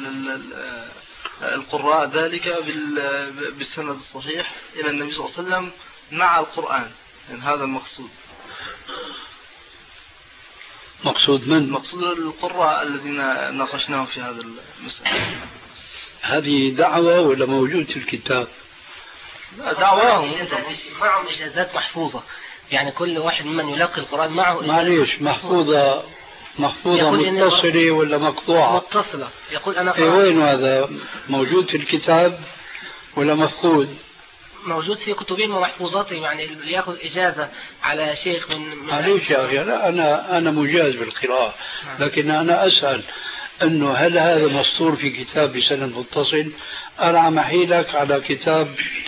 القراء ذلك بالسند الصحيح إلى النبي صلى الله عليه وسلم مع القرآن. يعني هذا المقصود. مقصود من؟ مقصود القراء الذين ناقشناهم في هذا المسألة. هذه دعوة ولا موجود في الكتاب؟ دعواهم معهم إجازات محفوظة، يعني كل واحد ممن يلقي القرآن معه معليش محفوظة محفوظة متصلة ولا مقطوعة؟ متصلة. يقول أنا إيه وين هذا موجود في الكتاب ولا مفقود؟ موجود في كتبهم ومحفوظاتهم، يعني اللي يأخذ إجازة على شيخ من معليش يا أخي، لا أنا أنا مجاز بالقراءة، لكن أنا أسأل أنه هل هذا مسطور في كتاب بسند متصل؟ أنا عم أحيلك على كتاب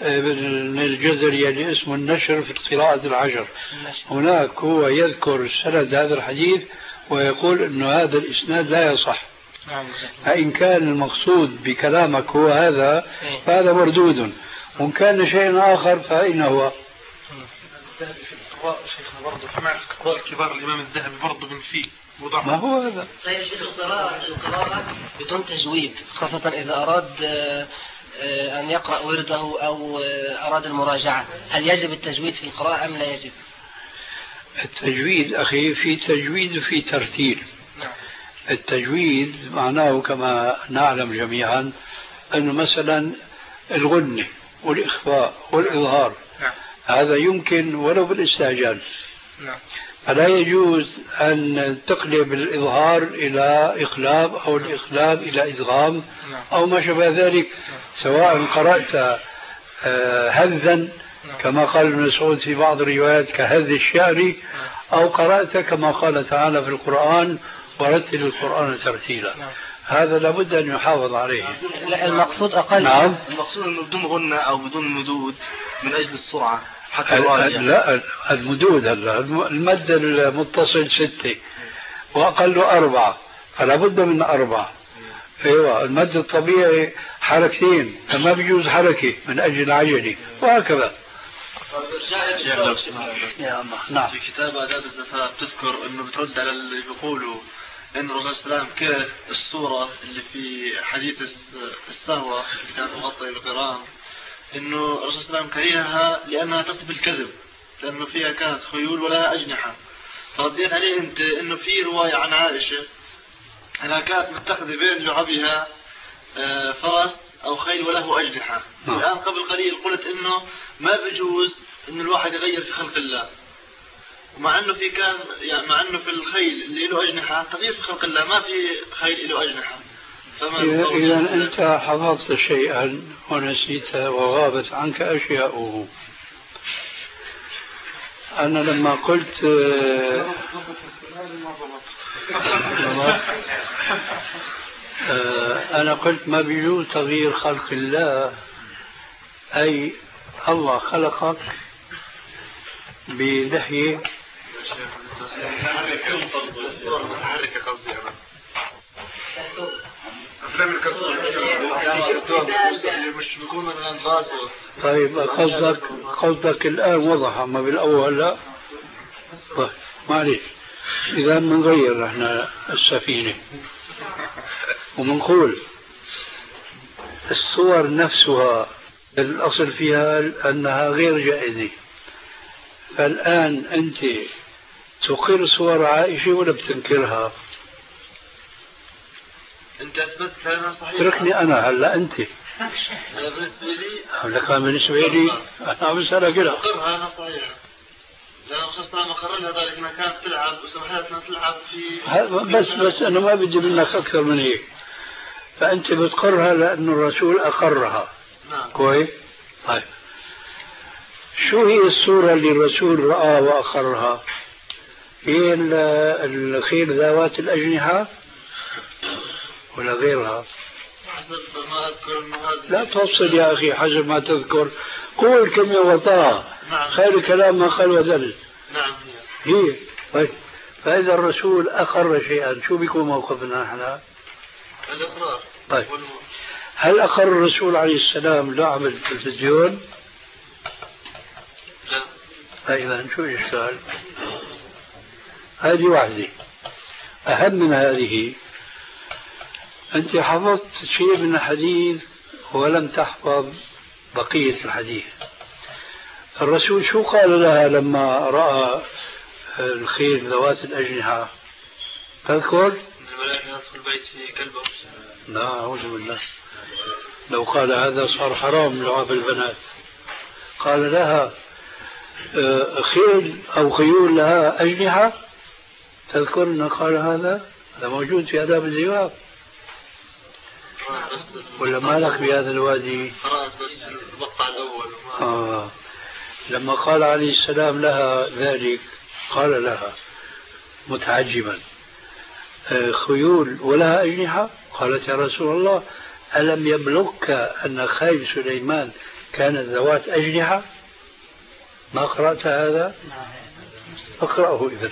ابن الجزري اللي اسمه النشر في القراءة العشر. هناك هو يذكر سند هذا الحديث ويقول أنه هذا الإسناد لا يصح. فإن كان المقصود بكلامك هو هذا فهذا مردود، وإن كان شيء آخر فأين هو؟ في القراء شيخنا برضه سمعت قراء كبار الإمام الذهبي برضه من فيه وضع. ما هو هذا؟ طيب شيخ القراءة القراءة بدون تجويد خاصة إذا أراد أن يقرأ ورده أو أراد المراجعة، هل يجب التجويد في القراءة أم لا يجب؟ التجويد أخي في تجويد وفي ترتيل. نعم. التجويد معناه كما نعلم جميعا أنه مثلا الغنة والإخفاء والإظهار نعم. هذا يمكن ولو بالاستعجال. نعم. فلا يجوز أن تقلب الإظهار إلى إقلاب أو الإقلاب إلى إدغام أو ما شابه ذلك، سواء قرأت هذا كما قال ابن مسعود في بعض الروايات كهذ الشعر، أو قرأت كما قال تعالى في القرآن ورتل القرآن ترتيلا. هذا لابد أن يحافظ عليه. المقصود أقل. نعم. المقصود أنه بدون غنة أو بدون مدود من أجل السرعة حتى لا المدود هلا المد المتصل ستة وأقل أربعة، فلا بد من أربعة. أيوة المد الطبيعي حركتين فما بيجوز حركة من أجل العجلة وهكذا. نعم. في كتاب آداب الزفاف تذكر أنه بترد على اللي بيقولوا أن الرسول صلى الله عليه وسلم كره الصورة اللي في حديث السهوة اللي كانت مغطية القرآن، إنه الرسول صلى الله عليه وسلم كرهها لأنها تصف الكذب، لأنه فيها كانت خيول ولها أجنحة. فرديت عليه أنت إنه في رواية عن عائشة أنها كانت متخذة بين لعبها فرس أو خيل وله أجنحة. الآن قبل قليل قلت إنه ما بيجوز إنه الواحد يغير في خلق الله، ومع إنه في كان يعني مع إنه في الخيل اللي له أجنحة تغيير في خلق الله، ما في خيل له أجنحة. إذا أنت حفظت شيئا ونسيت وغابت عنك أشياء. أنا لما قلت أنا قلت ما بيجوز تغيير خلق الله، أي الله خلقك بلحية مش بيكون من راسه. طيب قصدك قصدك الآن وضح، أما بالأول لا. طيب معلش، إذا بنغير احنا السفينة ومنقول الصور نفسها الأصل فيها أنها غير جائزة. فالآن أنت تقر صور عائشة ولا بتنكرها؟ أنت أثبتت أنها صحيحة. تركني أنا هلا أنت. أنا بالنسبة لي. لك بالنسبة لي أنا بسألك كده. أقرها أنا صحيحة. لأن الرسول صلى الله عليه وسلم قرر لها ذلك أنها كانت تلعب وسمحت لها تلعب في. بس بس أنا ما بدي منك أكثر من هيك. فأنت بتقرها لأن الرسول أقرها. نعم. كويس. طيب. شو هي الصورة اللي الرسول رأى وأقرها؟ هي الخيل ذوات الأجنحة ولا غيرها؟ حسب ما أذكر إنه هذا. لا تفصل يا أخي حسب ما تذكر، قول كم وطاعة. نعم. خير كلام ما قال ودل. نعم هي. هي. طيب. فإذا الرسول أقر شيئا شو بيكون موقفنا نحن؟ الإقرار. طيب. هل أقر الرسول عليه السلام لعب التلفزيون؟ لا. فإذا شو الإشكال؟ هذه واحدة. أهم من هذه، أنت حفظت شيء من الحديث ولم تحفظ بقية الحديث. الرسول شو قال لها لما رأى الخيل ذوات الأجنحة؟ تذكر؟ الملائكة يدخل البيت في كلبه. لا أعوذ بالله، لو قال هذا صار حرام لعب البنات. قال لها خيل أو خيول لها أجنحة، تذكر أنه قال هذا؟ هذا موجود في آداب الزواج ولا مالك بهذا الوادي؟ قرأت بس المقطع الأول. آه. لما قال عليه السلام لها ذلك قال لها متعجبا خيول ولها أجنحة؟ قالت يا رسول الله ألم يبلغك أن خيل سليمان كانت ذوات أجنحة؟ ما قرأت هذا؟ اقرأه إذا.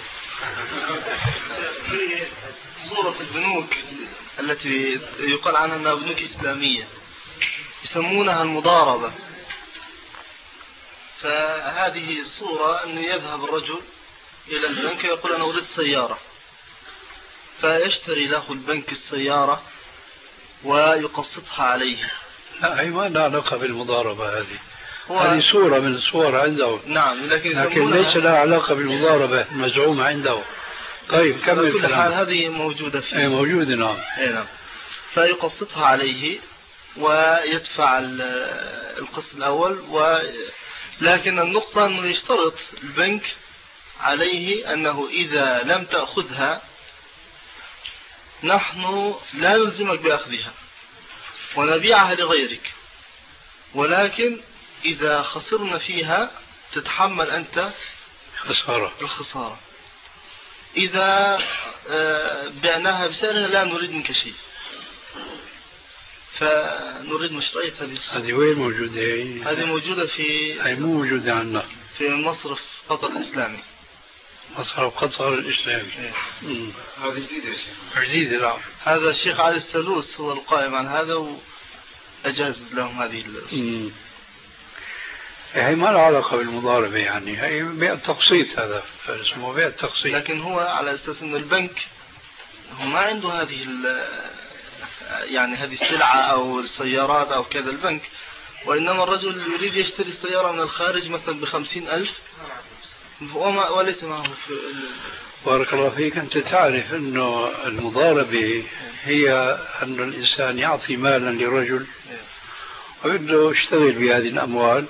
في صورة البنوك التي يقال عنها أنها بنوك إسلامية يسمونها المضاربة. فهذه الصورة أن يذهب الرجل إلى البنك ويقول أنا أريد سيارة، فيشتري له البنك السيارة ويقسطها عليه. لا هي ما لها علاقة بالمضاربة، هذه هذه صورة من الصور عنده. نعم، لكن, لكن ليس لها علاقة بالمضاربة المزعومة عنده. طيب كمل. كل حال هذه موجودة فيه. ايه موجودة. نعم. ايه نعم. فيقسطها عليه ويدفع القسط الأول و... لكن النقطة أنه يشترط البنك عليه أنه إذا لم تأخذها نحن لا نلزمك بأخذها ونبيعها لغيرك، ولكن إذا خسرنا فيها تتحمل أنت خسارة الخسارة. إذا بعناها بسعرها لا نريد منك شيء، فنريد مشروعية هذه الصورة. هذه وين موجودة؟ هذه موجودة في هذه مو موجودة عندنا في مصرف قطر الإسلامي. مصرف قطر الإسلامي. هذه جديدة يا شيخ. جديدة. نعم. هذا الشيخ علي السلوس هو القائم عن هذا وأجاز لهم هذه الصورة. هي ما لها علاقة بالمضاربة، يعني هي بيع التقسيط، هذا اسمه بيع التقسيط. لكن هو على أساس أن البنك هو ما عنده هذه يعني هذه السلعة أو السيارات أو كذا البنك، وإنما الرجل يريد يشتري السيارة من الخارج مثلا بخمسين ألف وما وليس معه في. بارك الله فيك. أنت تعرف أنه المضاربة هي أن الإنسان يعطي مالا لرجل ويبدأ يشتغل بهذه الأموال،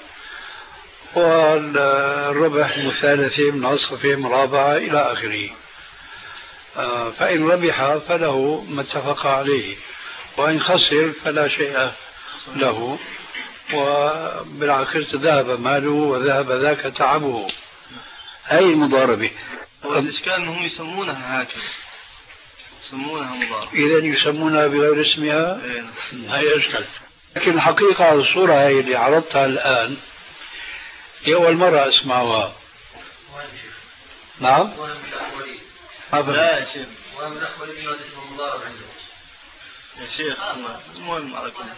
والربح مثالثة من عصفة مرابعة إلى آخره. فإن ربح فله ما اتفق عليه، وإن خسر فلا شيء له، وبالآخر ذهب ماله وذهب ذاك تعبه. هاي المضاربة. والإشكال أنهم يسمونها هكذا، يسمونها مضاربة. إذا يسمونها بغير اسمها. هاي أشكال. لكن الحقيقة على الصورة هاي اللي عرضتها الآن هي أول مرة أسمعها. نعم. لا يا شيخ. وهم الأخوة الذين اسمهم مضارب عندهم. يا شيخ المهم على كل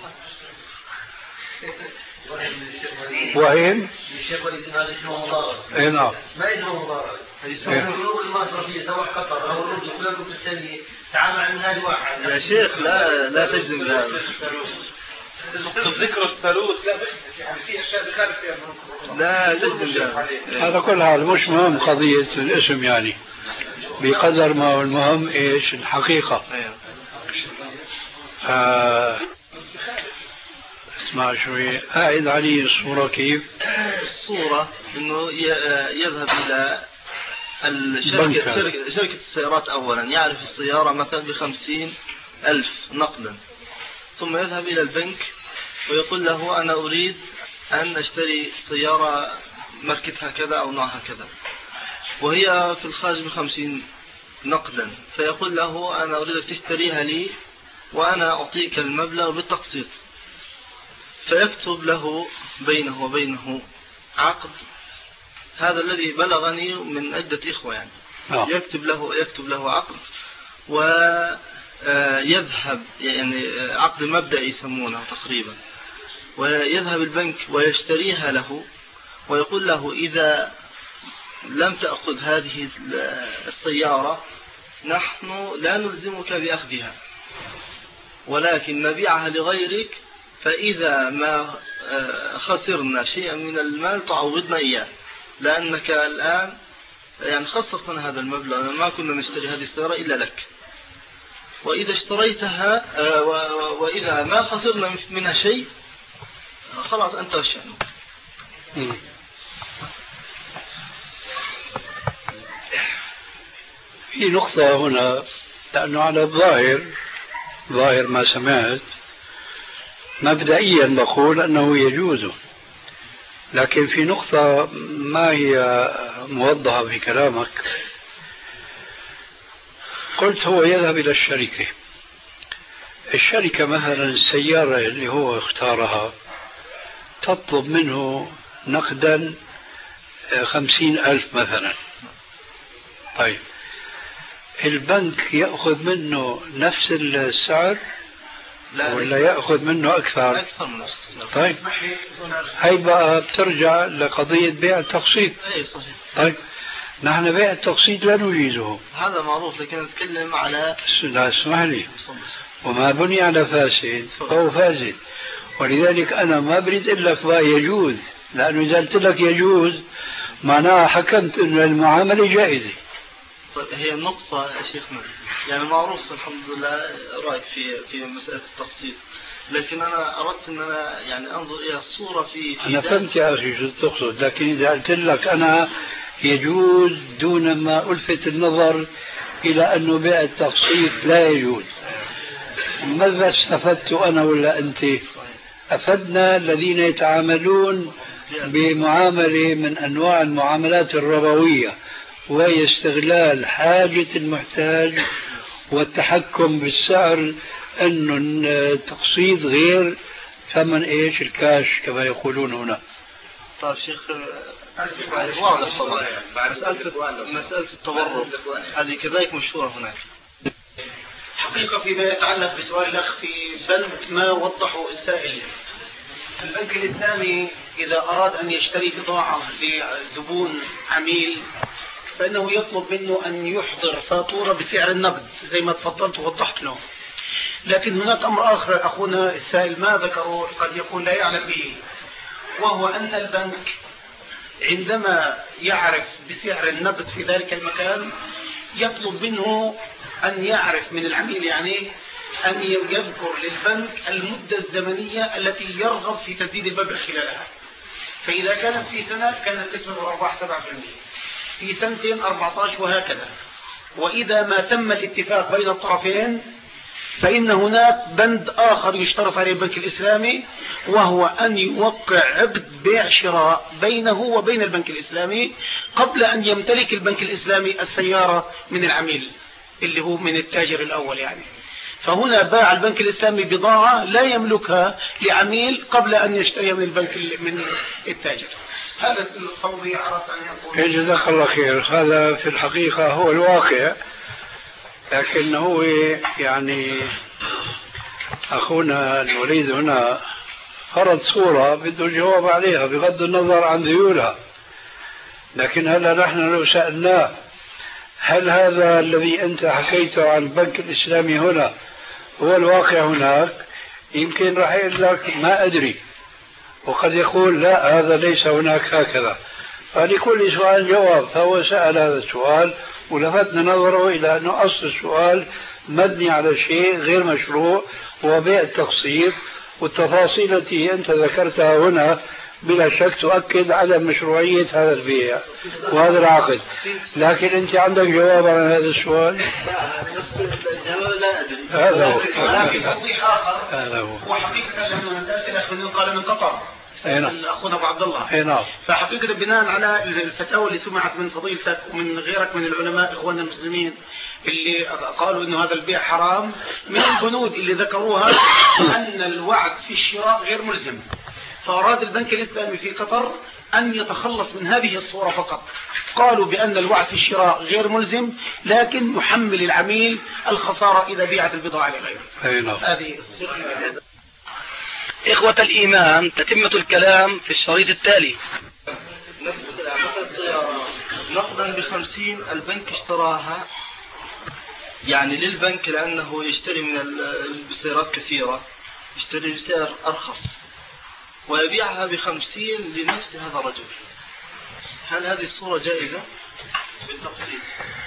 وين؟ الشيخ وليد هذا اسمه مضارب. اي نعم. ما اسمه مضارب. يسمونه البنوك المصرفية سواء قطر أو الأردن كل البنوك الإسلامية تعامل على منهاج واحد. يا شيخ لا لا تجزم بهذا. تذكروا الثالوث لا يعني في أشياء بخالف فيها البنوك. لا تجزم بهذا. هذا كل حال مش مهم قضية الاسم، يعني بقدر ما هو المهم ايش الحقيقة. آه اسمع شوي. أعد علي الصورة كيف؟ الصورة انه يذهب الى الشركة شركة, شركة السيارات اولا، يعرف السيارة مثلا بخمسين الف نقدا، ثم يذهب الى البنك ويقول له انا اريد ان اشتري سيارة ماركتها كذا او نوعها كذا، وهي في الخارج بخمسين نقدا، فيقول له انا اريدك تشتريها لي وانا اعطيك المبلغ بالتقسيط. فيكتب له بينه وبينه عقد، هذا الذي بلغني من عدة إخوة يعني. أوه. يكتب له يكتب له عقد ويذهب يعني عقد مبدئي يسمونه تقريبا، ويذهب البنك ويشتريها له ويقول له إذا لم تأخذ هذه السيارة نحن لا نلزمك بأخذها، ولكن نبيعها لغيرك، فإذا ما خسرنا شيئا من المال تعوضنا إياه، لأنك الآن يعني خسرتنا هذا المبلغ، ما كنا نشتري هذه السيارة إلا لك، وإذا اشتريتها وإذا ما خسرنا منها شيء خلاص أنت وشأنه. في نقطة هنا، لأنه على الظاهر ظاهر ما سمعت مبدئيا بقول أنه يجوز، لكن في نقطة ما هي موضحة في كلامك. قلت هو يذهب إلى الشركة، الشركة مثلا السيارة اللي هو اختارها تطلب منه نقدا خمسين ألف مثلا. طيب البنك يأخذ منه نفس السعر لا ولا يأخذ منه أكثر؟ أكثر من نفس السعر. طيب هاي بقى بترجع لقضية بيع التقسيط. أي صحيح. طيب نحن بيع التقسيط لا نجيزه. هذا معروف، لكن نتكلم على لا اسمح لي، وما بني على فاسد فهو فاسد، ولذلك أنا ما بريد أقول لك بقى يجوز، لأنه إذا قلت لك يجوز معناها حكمت أن المعاملة جائزة. طيب هي النقطة يا شيخنا، يعني معروف الحمد لله رأيك في في مسألة التقسيط، لكن أنا أردت أن أنا يعني أنظر إلى الصورة في, في أنا فهمت يا أخي شو تقصد، لكن إذا قلت لك أنا يجوز دون ما ألفت النظر إلى أنه بيع التقسيط لا يجوز، ماذا استفدت أنا ولا أنت؟ أفدنا الذين يتعاملون بمعاملة من أنواع المعاملات الربوية، وهي استغلال حاجة المحتاج والتحكم بالسعر، أنه التقسيط غير ثمن إيش الكاش كما يقولون هنا. طيب شيخ واضح طبعا، مسألة مسألة التورط هذه كذلك مشهورة هناك. حقيقة فيما يتعلق بسؤال الأخ في بند ما وضحه السائل، البنك الإسلامي إذا أراد أن يشتري بضاعة لزبون عميل فإنه يطلب منه أن يحضر فاتورة بسعر النقد زي ما تفضلت ووضحت له. لكن هناك أمر آخر أخونا السائل ما ذكره قد يكون لا يعلم به، وهو أن البنك عندما يعرف بسعر النقد في ذلك المكان يطلب منه أن يعرف من العميل يعني أن يذكر للبنك المدة الزمنية التي يرغب في تسديد المبلغ خلالها. فإذا كانت في سنة كانت نسبة الأرباح سبعة بالمئة، في سنتين أربعة عشر وهكذا. وإذا ما تم الاتفاق بين الطرفين فإن هناك بند آخر يشترط عليه البنك الإسلامي، وهو أن يوقع عقد بيع شراء بينه وبين البنك الإسلامي قبل أن يمتلك البنك الإسلامي السيارة من العميل اللي هو من التاجر الأول يعني. فهنا باع البنك الإسلامي بضاعة لا يملكها لعميل قبل أن يشتري من البنك من التاجر. هذا التوضيح عرفت أن يقول. جزاك الله خير. هذا في الحقيقة هو الواقع، لكن هو يعني أخونا الوليد هنا فرض صورة بده الجواب عليها بغض النظر عن ذيولها. لكن هلا نحن لو سألناه هل هذا الذي أنت حكيته عن البنك الإسلامي هنا هو الواقع هناك، يمكن راح يقول لك ما أدري، وقد يقول لا هذا ليس هناك هكذا. فلكل سؤال جواب، فهو سأل هذا السؤال ولفتنا نظره إلى أنه أصل السؤال مبني على شيء غير مشروع، هو بيع التقسيط، والتفاصيل التي أنت ذكرتها هنا بلا شك تؤكد على مشروعية هذا البيع وهذا العقد. لكن أنت عندك جواب عن هذا السؤال؟ هذا هو. ولكن توضيح آخر هذا هو. وحقيقة لما سألت الأخ قال من قطر أخونا أبو عبد الله، فحقيقة بناء على الفتاوى اللي سمعت من فضيلتك ومن غيرك من العلماء إخواننا المسلمين اللي قالوا إنه هذا البيع حرام، من البنود اللي ذكروها أن الوعد في الشراء غير ملزم. فأراد البنك الإسلامي في قطر أن يتخلص من هذه الصورة فقط. قالوا بأن الوعد في الشراء غير ملزم، لكن يحمل العميل الخسارة إذا بيعت البضاعة لغيره. هذه إخوة الإيمان، تتمة الكلام في الشريط التالي. نفس السيارة نقدا بخمسين البنك اشتراها يعني للبنك لأنه يشتري من السيارات كثيرة، يشتري بسعر أرخص ويبيعها بخمسين لنفس هذا الرجل. هل هذه الصورة جائزة بالتقسيط؟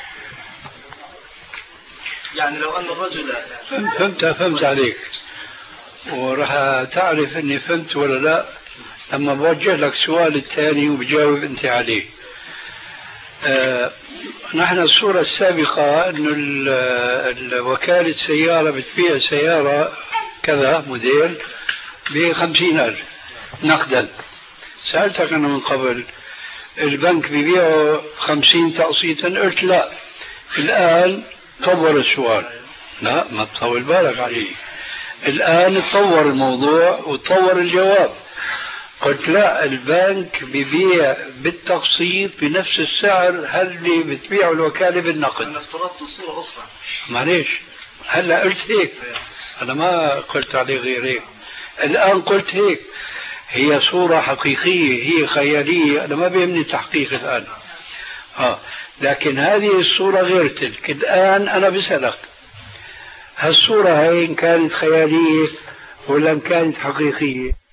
يعني لو أن الرجل فهمت فهمت عليك، وراح تعرف اني فهمت ولا لا لما بوجه لك سؤال الثاني وبجاوب انت عليه. آه نحن الصورة السابقة انه الوكالة سيارة بتبيع سيارة كذا موديل بخمسين ألف نقدا. سألتك أنا من قبل البنك بيبيعه خمسين تقسيطا، قلت لا. الآن طور السؤال، لا ما تطول بالك عليه، الآن تطور الموضوع وتطور الجواب. قلت لا، البنك ببيع بالتقسيط بنفس السعر هل اللي بتبيعه الوكالة بالنقد. أنا افترضت صورة أخرى. معليش هلا قلت هيك، أنا ما قلت عليه غير هيك، الآن قلت هيك، هي صورة حقيقية، هي خيالية، أنا ما بيهمني تحقيق الآن. آه. لكن هذه الصورة غير تلك. الآن أنا بسألك هالصورة هاي إن كانت خيالية ولا إن كانت حقيقية؟